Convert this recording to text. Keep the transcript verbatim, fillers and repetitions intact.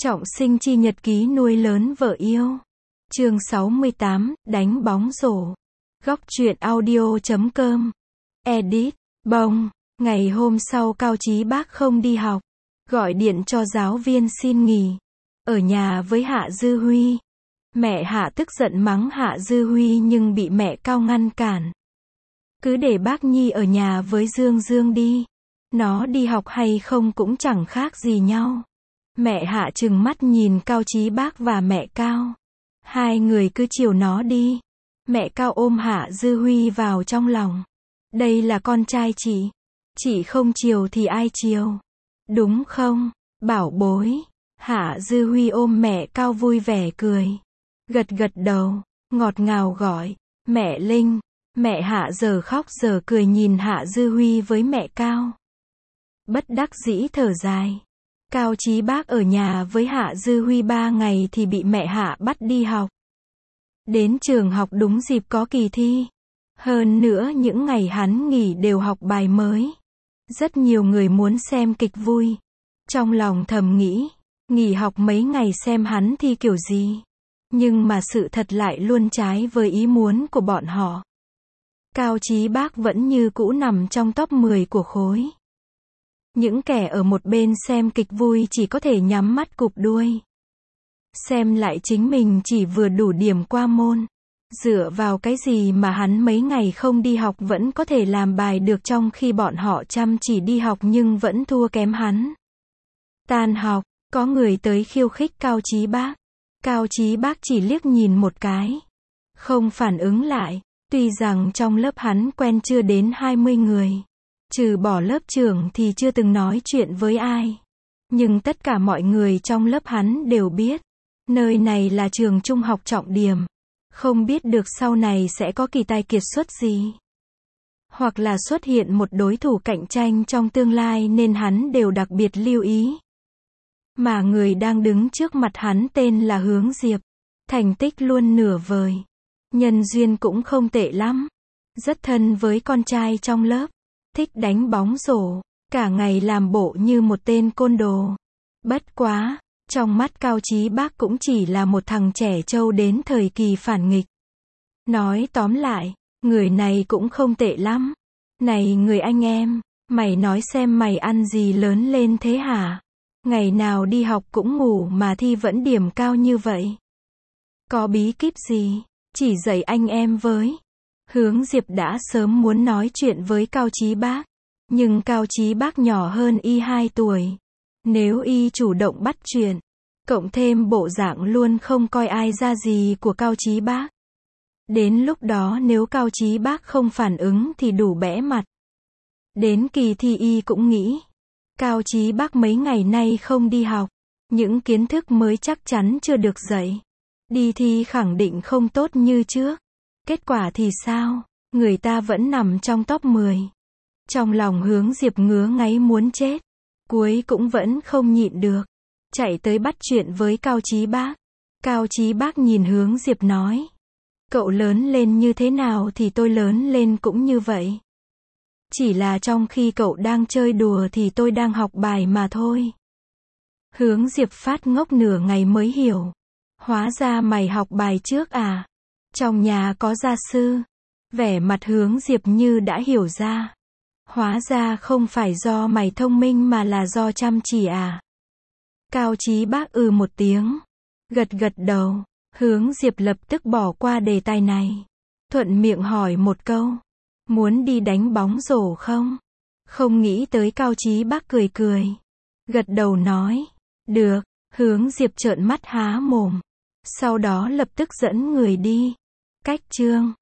Trọng sinh chi nhật ký nuôi lớn vợ yêu. Chương sáu mươi tám, đánh bóng rổ. Góc truyện audio chấm com. Edit, bông. Ngày hôm sau Cao Chí Bác không đi học. Gọi điện cho giáo viên xin nghỉ. Ở nhà với Hạ Dư Huy. Mẹ Hạ tức giận mắng Hạ Dư Huy nhưng bị mẹ Cao ngăn cản. Cứ để bác Nhi ở nhà với Dương Dương đi. Nó đi học hay không cũng chẳng khác gì nhau. Mẹ Hạ trừng mắt nhìn Cao Chí Bác và mẹ Cao. Hai người cứ chiều nó đi. Mẹ Cao ôm Hạ Dư Huy vào trong lòng. Đây là con trai chị. Chị không chiều thì ai chiều? Đúng không, bảo bối? Hạ Dư Huy ôm mẹ Cao vui vẻ cười. Gật gật đầu, ngọt ngào gọi, mẹ Linh. Mẹ Hạ giờ khóc giờ cười nhìn Hạ Dư Huy với mẹ Cao. Bất đắc dĩ thở dài. Cao Chí Bác ở nhà với Hạ Dư Huy ba ngày thì bị mẹ Hạ bắt đi học. Đến trường học đúng dịp có kỳ thi. Hơn nữa những ngày hắn nghỉ đều học bài mới. Rất nhiều người muốn xem kịch vui. Trong lòng thầm nghĩ, nghỉ học mấy ngày xem hắn thi kiểu gì. Nhưng mà sự thật lại luôn trái với ý muốn của bọn họ. Cao Chí Bác vẫn như cũ nằm trong top mười của khối. Những kẻ ở một bên xem kịch vui chỉ có thể nhắm mắt cụp đuôi. Xem lại chính mình chỉ vừa đủ điểm qua môn. Dựa vào cái gì mà hắn mấy ngày không đi học vẫn có thể làm bài được trong khi bọn họ chăm chỉ đi học nhưng vẫn thua kém hắn. Tan học, có người tới khiêu khích Cao Chí Bác. Cao Chí Bác chỉ liếc nhìn một cái. Không phản ứng lại, tuy rằng trong lớp hắn quen chưa đến hai mươi người. Trừ bỏ lớp trưởng thì chưa từng nói chuyện với ai. Nhưng tất cả mọi người trong lớp hắn đều biết. Nơi này là trường trung học trọng điểm. Không biết được sau này sẽ có kỳ tài kiệt xuất gì. Hoặc là xuất hiện một đối thủ cạnh tranh trong tương lai nên hắn đều đặc biệt lưu ý. Mà người đang đứng trước mặt hắn tên là Hướng Diệp. Thành tích luôn nửa vời. Nhân duyên cũng không tệ lắm. Rất thân với con trai trong lớp. Thích đánh bóng rổ. Cả ngày làm bộ như một tên côn đồ. Bất quá, trong mắt Cao Chí Bác cũng chỉ là một thằng trẻ trâu đến thời kỳ phản nghịch. Nói tóm lại, người này cũng không tệ lắm. Này người anh em, mày nói xem mày ăn gì lớn lên thế hả? Ngày nào đi học cũng ngủ mà thi vẫn điểm cao như vậy. Có bí kíp gì? Chỉ dạy anh em với. Hướng Diệp đã sớm muốn nói chuyện với Cao Chí Bác. Nhưng Cao Chí Bác nhỏ hơn y hai tuổi. Nếu y chủ động bắt chuyện, cộng thêm bộ dạng luôn không coi ai ra gì của Cao Chí Bác. Đến lúc đó nếu Cao Chí Bác không phản ứng thì đủ bẽ mặt. Đến kỳ thi y cũng nghĩ. Cao Chí Bác mấy ngày nay không đi học. Những kiến thức mới chắc chắn chưa được dạy. Đi thi khẳng định không tốt như trước. Kết quả thì sao? Người ta vẫn nằm trong top mười. Trong lòng Hướng Diệp ngứa ngáy muốn chết. Cuối cũng vẫn không nhịn được. Chạy tới bắt chuyện với Cao Chí Bác. Cao Chí Bác nhìn Hướng Diệp nói. Cậu lớn lên như thế nào thì tôi lớn lên cũng như vậy. Chỉ là trong khi cậu đang chơi đùa thì tôi đang học bài mà thôi. Hướng Diệp phát ngốc nửa ngày mới hiểu. Hóa ra mày học bài trước à? Trong nhà có gia sư. Vẻ mặt Hướng Diệp như đã hiểu ra. Hóa ra không phải do mày thông minh mà là do chăm chỉ à? Cao Chí Bác ừ một tiếng. Gật gật đầu. Hướng Diệp lập tức bỏ qua đề tài này. Thuận miệng hỏi một câu. Muốn đi đánh bóng rổ không? Không nghĩ tới Cao Chí Bác cười cười. Gật đầu nói. Được. Hướng Diệp trợn mắt há mồm. Sau đó lập tức dẫn người đi. Cách chương.